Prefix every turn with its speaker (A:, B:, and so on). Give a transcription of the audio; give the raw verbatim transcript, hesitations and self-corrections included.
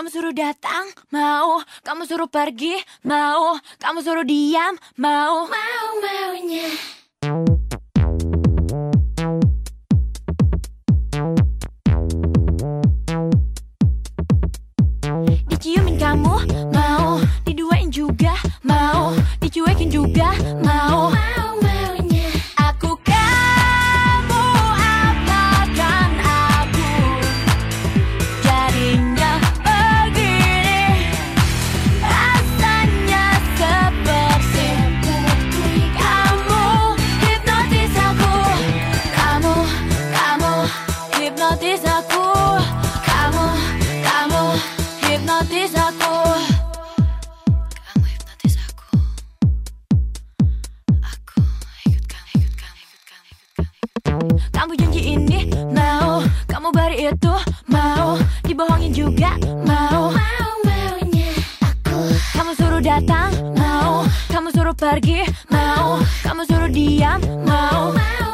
A: kamu suruh datang, mau. Kamu suruh pergi, mau. Kamu suruh diam, mau. Mau-maunya. Diciumin kamu, mau. Diduain juga, mau. Dicuekin juga, mau. Mau-maunya. Aku kamu apakan aku. Jadinya begini. Rasanya seperti kamu hipnotis aku. Kamu, kamu hipnotis aku. Kamu, kamu hipnotis aku. Kamu hipnotis aku. Aku ikut kamu, ikut kamu, ikut kamu, ikut kamu. Kamu janji ini, mau. Kamu bari itu, mau. Dibohongin juga, mau. Mau-maunya aku. Kamu suruh datang, mau. Kamu suruh pergi, mau. Kamu suruh diam, mau. Mau